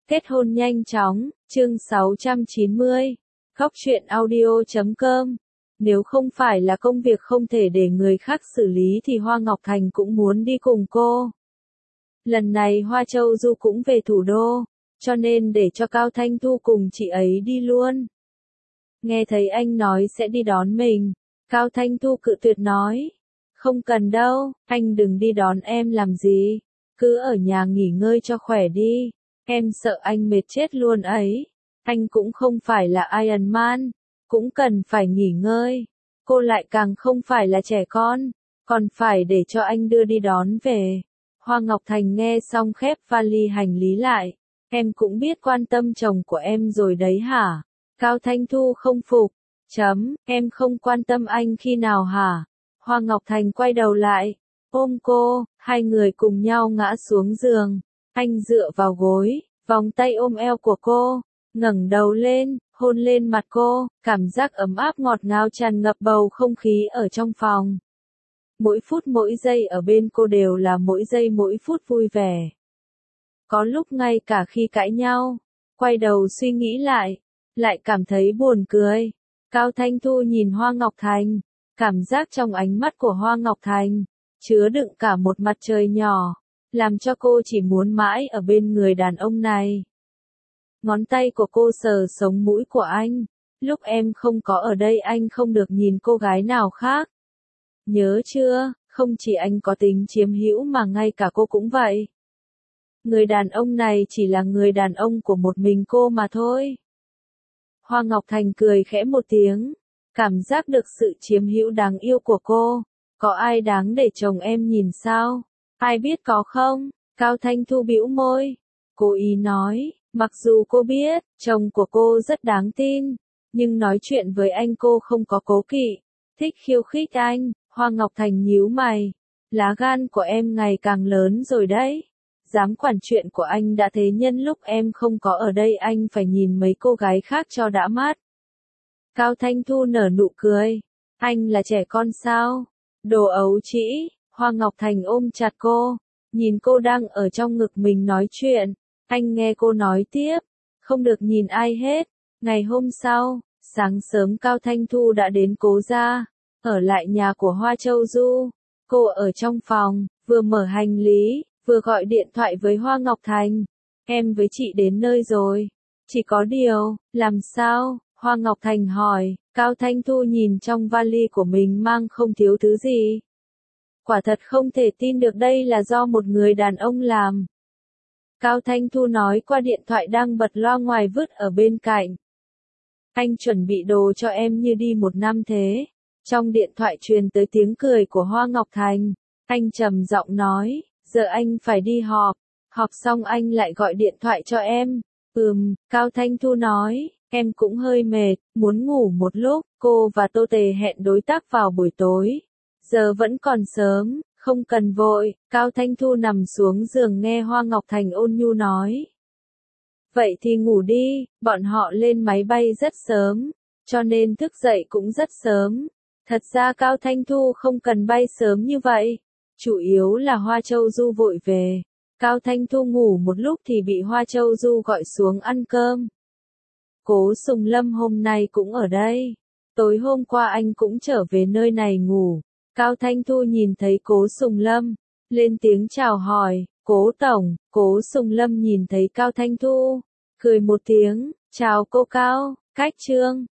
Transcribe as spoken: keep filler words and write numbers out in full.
Kết hôn nhanh chóng, chương sáu trăm chín mươi. Góc truyện audio chấm com. Nếu không phải là công việc không thể để người khác xử lý thì Hoa Ngọc Thành cũng muốn đi cùng cô. Lần này Hoa Châu Du cũng về thủ đô, cho nên để cho Cao Thanh Thu cùng chị ấy đi luôn. Nghe thấy anh nói sẽ đi đón mình, Cao Thanh Thu cự tuyệt nói. Không cần đâu, anh đừng đi đón em làm gì, cứ ở nhà nghỉ ngơi cho khỏe đi. Em sợ anh mệt chết luôn ấy. Anh cũng không phải là Iron Man, cũng cần phải nghỉ ngơi. Cô lại càng không phải là trẻ con, còn phải để cho anh đưa đi đón về. Hoa Ngọc Thành nghe xong khép vali hành lý lại. Em cũng biết quan tâm chồng của em rồi đấy hả? Cao Thanh Thu không phục. Chấm, em không quan tâm anh khi nào hả? Hoa Ngọc Thành quay đầu lại, ôm cô, hai người cùng nhau ngã xuống giường. Anh dựa vào gối, vòng tay ôm eo của cô, ngẩng đầu lên, hôn lên mặt cô, cảm giác ấm áp ngọt ngào tràn ngập bầu không khí ở trong phòng. Mỗi phút mỗi giây ở bên cô đều là mỗi giây mỗi phút vui vẻ. Có lúc ngay cả khi cãi nhau, quay đầu suy nghĩ lại, lại cảm thấy buồn cười. Cao Thanh Thu nhìn Hoa Ngọc Thành, cảm giác trong ánh mắt của Hoa Ngọc Thành chứa đựng cả một mặt trời nhỏ, làm cho cô chỉ muốn mãi ở bên người đàn ông này. Ngón tay của cô sờ sống mũi của anh, lúc em không có ở đây anh không được nhìn cô gái nào khác. Nhớ chưa, không chỉ anh có tính chiếm hữu mà ngay cả cô cũng vậy. Người đàn ông này chỉ là người đàn ông của một mình cô mà thôi. Hoa Ngọc Thành cười khẽ một tiếng, cảm giác được sự chiếm hữu đáng yêu của cô. Có ai đáng để chồng em nhìn sao? Ai biết có không? Cao Thanh Thu bĩu môi. Cô ý nói, mặc dù cô biết, chồng của cô rất đáng tin, nhưng nói chuyện với anh cô không có cố kỵ, thích khiêu khích anh. Hoa Ngọc Thành nhíu mày. Lá gan của em ngày càng lớn rồi đấy. Dám quản chuyện của anh đã thế nhân lúc em không có ở đây anh phải nhìn mấy cô gái khác cho đã mắt. Cao Thanh Thu nở nụ cười. Anh là trẻ con sao? Đồ ấu trĩ. Hoa Ngọc Thành ôm chặt cô, nhìn cô đang ở trong ngực mình nói chuyện. Anh nghe cô nói tiếp, không được nhìn ai hết. Ngày hôm sau, sáng sớm Cao Thanh Thu đã đến Cố gia, ở lại nhà của Hoa Châu Du. Cô ở trong phòng, vừa mở hành lý, vừa gọi điện thoại với Hoa Ngọc Thành. Em với chị đến nơi rồi. Chỉ có điều, làm sao? Hoa Ngọc Thành hỏi. Cao Thanh Thu nhìn trong vali của mình mang không thiếu thứ gì. Quả thật không thể tin được đây là do một người đàn ông làm. Cao Thanh Thu nói qua điện thoại đang bật loa ngoài vứt ở bên cạnh. Anh chuẩn bị đồ cho em như đi một năm thế. Trong điện thoại truyền tới tiếng cười của Hoa Ngọc Thành. Anh trầm giọng nói, giờ anh phải đi họp. Họp xong anh lại gọi điện thoại cho em. Ừm, Cao Thanh Thu nói, em cũng hơi mệt, muốn ngủ một lúc. Cô và Tô Tề hẹn đối tác vào buổi tối. Giờ vẫn còn sớm, không cần vội. Cao Thanh Thu nằm xuống giường nghe Hoa Ngọc Thành ôn nhu nói. Vậy thì ngủ đi, bọn họ lên máy bay rất sớm, cho nên thức dậy cũng rất sớm. Thật ra Cao Thanh Thu không cần bay sớm như vậy, chủ yếu là Hoa Châu Du vội về. Cao Thanh Thu ngủ một lúc thì bị Hoa Châu Du gọi xuống ăn cơm. Cố Sùng Lâm hôm nay cũng ở đây. Tối hôm qua anh cũng trở về nơi này ngủ. Cao Thanh Thu nhìn thấy Cố Sùng Lâm, lên tiếng chào hỏi. Cố Tổng. Cố Sùng Lâm nhìn thấy Cao Thanh Thu, cười một tiếng, chào cô Cao. Cách trương,